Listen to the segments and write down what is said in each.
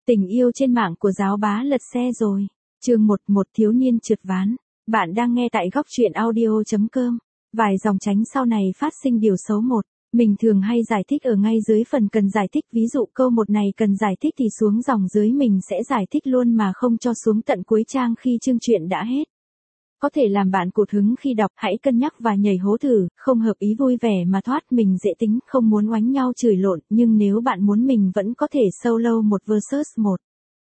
Tình yêu trên mạng của giáo bá lật xe rồi. Chương 1, một thiếu niên trượt ván. Bạn đang nghe tại góc truyện audio.com. Vài dòng tránh sau này phát sinh điều xấu một. Mình thường hay giải thích ở ngay dưới phần cần giải thích, ví dụ câu một này cần giải thích thì xuống dòng dưới mình sẽ giải thích luôn mà không cho xuống tận cuối trang khi chương truyện đã hết. Có thể làm bạn cụt hứng khi đọc, hãy cân nhắc và nhảy hố thử, không hợp ý vui vẻ mà thoát, mình dễ tính, không muốn oánh nhau chửi lộn, nhưng nếu bạn muốn mình vẫn có thể solo một versus một.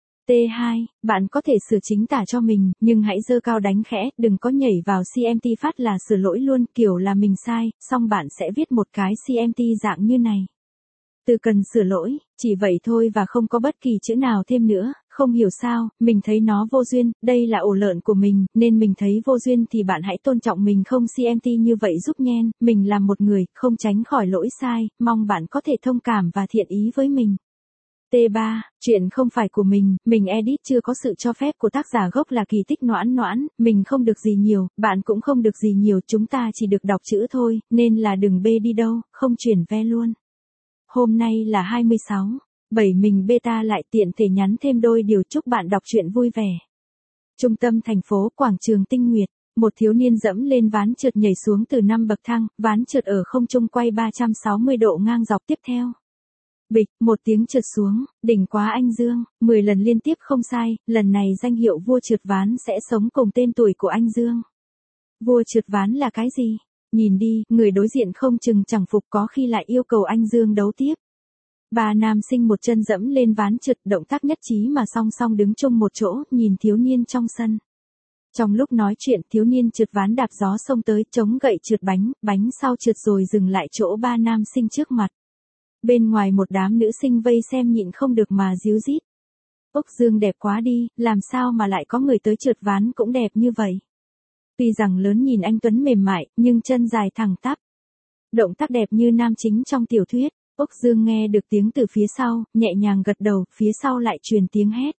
T2, bạn có thể sửa chính tả cho mình, nhưng hãy giơ cao đánh khẽ, đừng có nhảy vào CMT phát là sửa lỗi luôn, kiểu là mình sai, xong bạn sẽ viết một cái CMT dạng như này. Từ cần sửa lỗi, chỉ vậy thôi và không có bất kỳ chữ nào thêm nữa, không hiểu sao, mình thấy nó vô duyên, đây là ổ lợn của mình, nên mình thấy vô duyên thì bạn hãy tôn trọng mình không CMT như vậy giúp nhen, mình là một người, không tránh khỏi lỗi sai, mong bạn có thể thông cảm và thiện ý với mình. T3, chuyện không phải của mình edit chưa có sự cho phép của tác giả gốc là Kỳ Tích Noãn Noãn, mình không được gì nhiều, bạn cũng không được gì nhiều, chúng ta chỉ được đọc chữ thôi, nên là đừng bê đi đâu, không chuyển ve luôn. Hôm nay là 26/7 mình beta lại tiện thể nhắn thêm đôi điều chúc bạn đọc truyện vui vẻ. Trung tâm thành phố Quảng Trường Tinh Nguyệt, một thiếu niên dẫm lên ván trượt nhảy xuống từ 5 bậc thang, ván trượt ở không trung quay 360 độ ngang dọc tiếp theo. Bịch, một tiếng trượt xuống, đỉnh quá anh Dương, 10 lần liên tiếp không sai, lần này danh hiệu vua trượt ván sẽ sống cùng tên tuổi của anh Dương. Vua trượt ván là cái gì? Nhìn đi, người đối diện không chừng chẳng phục, có khi lại yêu cầu anh Dương đấu tiếp. Ba nam sinh một chân dẫm lên ván trượt, động tác nhất trí mà song song đứng chung một chỗ, nhìn thiếu niên trong sân. Trong lúc nói chuyện, thiếu niên trượt ván đạp gió xông tới, chống gậy trượt bánh sau trượt rồi dừng lại chỗ ba nam sinh trước mặt. Bên ngoài một đám nữ sinh vây xem nhịn không được mà díu dít. Úc Dương đẹp quá đi, làm sao mà lại có người tới trượt ván cũng đẹp như vậy. Tuy rằng lớn nhìn anh Tuấn mềm mại, nhưng chân dài thẳng tắp. Động tác đẹp như nam chính trong tiểu thuyết. Úc Dương nghe được tiếng từ phía sau, nhẹ nhàng gật đầu, phía sau lại truyền tiếng hét.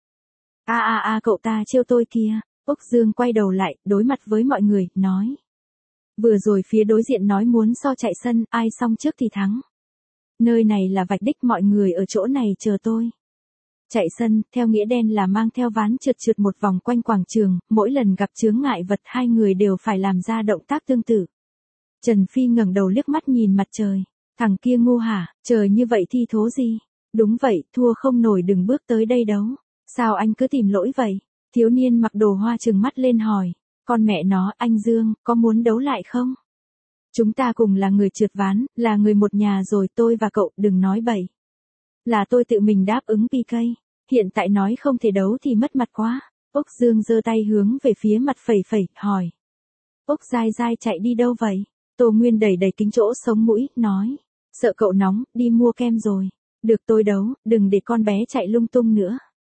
Cậu ta trêu tôi kìa. Úc Dương quay đầu lại, đối mặt với mọi người, nói. Vừa rồi phía đối diện nói muốn so chạy sân, ai xong trước thì thắng. Nơi này là vạch đích, mọi người ở chỗ này chờ tôi. Chạy sân, theo nghĩa đen là mang theo ván trượt một vòng quanh quảng trường, mỗi lần gặp chướng ngại vật hai người đều phải làm ra động tác tương tự. Trần Phi ngẩng đầu liếc mắt nhìn mặt trời. Thằng kia ngu hả, trời như vậy thi thố gì? Đúng vậy, thua không nổi đừng bước tới đây đấu. Sao anh cứ tìm lỗi vậy? Thiếu niên mặc đồ hoa trừng mắt lên hỏi. Con mẹ nó, anh Dương, có muốn đấu lại không? Chúng ta cùng là người trượt ván, là người một nhà rồi, tôi và cậu, đừng nói bậy. Là tôi tự mình đáp ứng PK, hiện tại nói không thể đấu thì mất mặt quá. Úc Dương giơ tay hướng về phía mặt phẩy, hỏi. Úc dai chạy đi đâu vậy? Tô Nguyên đẩy kính chỗ sống mũi, nói. Sợ cậu nóng, đi mua kem rồi. Được tôi đấu, đừng để con bé chạy lung tung nữa.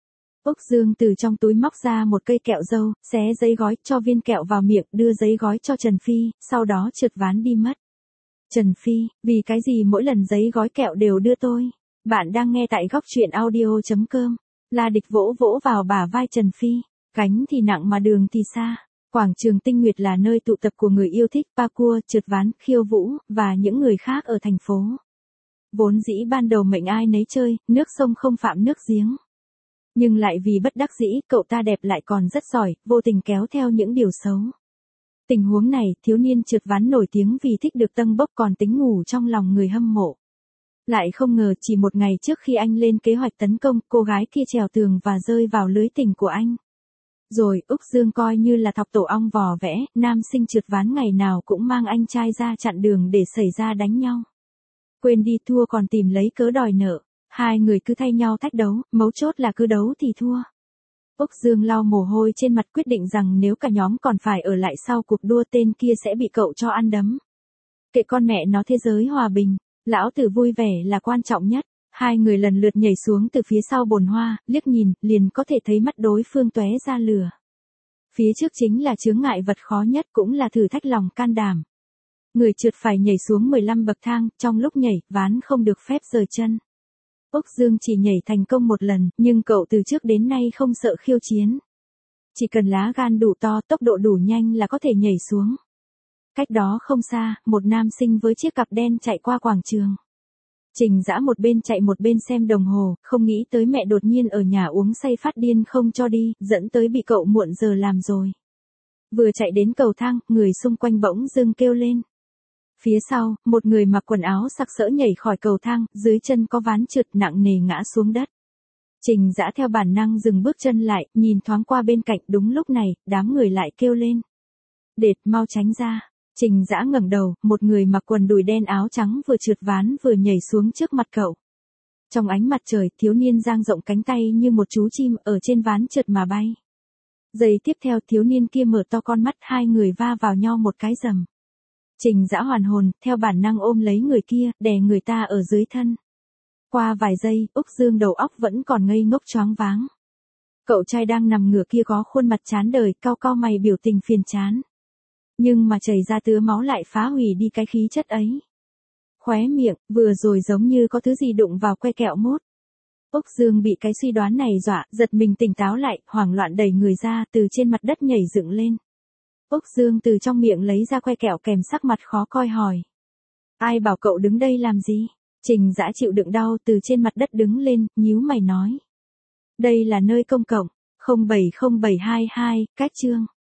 Úc Dương từ trong túi móc ra một cây kẹo dâu, xé giấy gói, cho viên kẹo vào miệng, đưa giấy gói cho Trần Phi, sau đó trượt ván đi mất. Trần Phi, vì cái gì mỗi lần giấy gói kẹo đều đưa tôi? Bạn đang nghe tại góc truyện audio.com. La Địch vỗ vào bả vai Trần Phi. Cánh thì nặng mà đường thì xa. Quảng trường Tinh Nguyệt là nơi tụ tập của người yêu thích parkour, trượt ván, khiêu vũ, và những người khác ở thành phố. Vốn dĩ ban đầu mệnh ai nấy chơi, nước sông không phạm nước giếng. Nhưng lại vì bất đắc dĩ, cậu ta đẹp lại còn rất giỏi, vô tình kéo theo những điều xấu. Tình huống này, thiếu niên trượt ván nổi tiếng vì thích được tâng bốc còn tính ngủ trong lòng người hâm mộ. Lại không ngờ chỉ một ngày trước khi anh lên kế hoạch tấn công, cô gái kia trèo tường và rơi vào lưới tình của anh. Rồi, Úc Dương coi như là thọc tổ ong vò vẽ, nam sinh trượt ván ngày nào cũng mang anh trai ra chặn đường để xảy ra đánh nhau. Quên đi, thua còn tìm lấy cớ đòi nợ. Hai người cứ thay nhau thách đấu, mấu chốt là cứ đấu thì thua. Úc Dương lau mồ hôi trên mặt, quyết định rằng nếu cả nhóm còn phải ở lại sau cuộc đua tên kia sẽ bị cậu cho ăn đấm. Kệ con mẹ nó, thế giới hòa bình, lão tử vui vẻ là quan trọng nhất. Hai người lần lượt nhảy xuống từ phía sau bồn hoa, liếc nhìn, liền có thể thấy mắt đối phương tóe ra lửa. Phía trước chính là chướng ngại vật khó nhất, cũng là thử thách lòng can đảm. Người trượt phải nhảy xuống 15 bậc thang, trong lúc nhảy, ván không được phép rời chân. Úc Dương chỉ nhảy thành công một lần, nhưng cậu từ trước đến nay không sợ khiêu chiến. Chỉ cần lá gan đủ to, tốc độ đủ nhanh là có thể nhảy xuống. Cách đó không xa, một nam sinh với chiếc cặp đen chạy qua quảng trường. Trình Dã một bên chạy một bên xem đồng hồ, không nghĩ tới mẹ đột nhiên ở nhà uống say phát điên không cho đi, dẫn tới bị cậu muộn giờ làm rồi. Vừa chạy đến cầu thang, người xung quanh bỗng dưng kêu lên. Phía sau, một người mặc quần áo sặc sỡ nhảy khỏi cầu thang, dưới chân có ván trượt nặng nề ngã xuống đất. Trình Dã theo bản năng dừng bước chân lại, nhìn thoáng qua bên cạnh, đúng lúc này, đám người lại kêu lên. Đệt, mau tránh ra. Trình Dã ngẩng đầu, một người mặc quần đùi đen áo trắng vừa trượt ván vừa nhảy xuống trước mặt cậu. Trong ánh mặt trời, thiếu niên dang rộng cánh tay như một chú chim ở trên ván trượt mà bay. Giây tiếp theo thiếu niên kia mở to con mắt, hai người va vào nhau một cái rầm. Trình Dã hoàn hồn, theo bản năng ôm lấy người kia, đè người ta ở dưới thân. Qua vài giây, Úc Dương đầu óc vẫn còn ngây ngốc choáng váng. Cậu trai đang nằm ngửa kia có khuôn mặt chán đời, cau cau mày biểu tình phiền chán. Nhưng mà chảy ra tứa máu lại phá hủy đi cái khí chất ấy. Khóe miệng, vừa rồi giống như có thứ gì đụng vào que kẹo mốt. Úc Dương bị cái suy đoán này dọa, giật mình tỉnh táo lại, hoảng loạn đẩy người ra, từ trên mặt đất nhảy dựng lên. Úc Dương từ trong miệng lấy ra que kẹo kèm sắc mặt khó coi hỏi. Ai bảo cậu đứng đây làm gì? Trình Dã chịu đựng đau từ trên mặt đất đứng lên, nhíu mày nói. Đây là nơi công cộng, 070722, cách chương.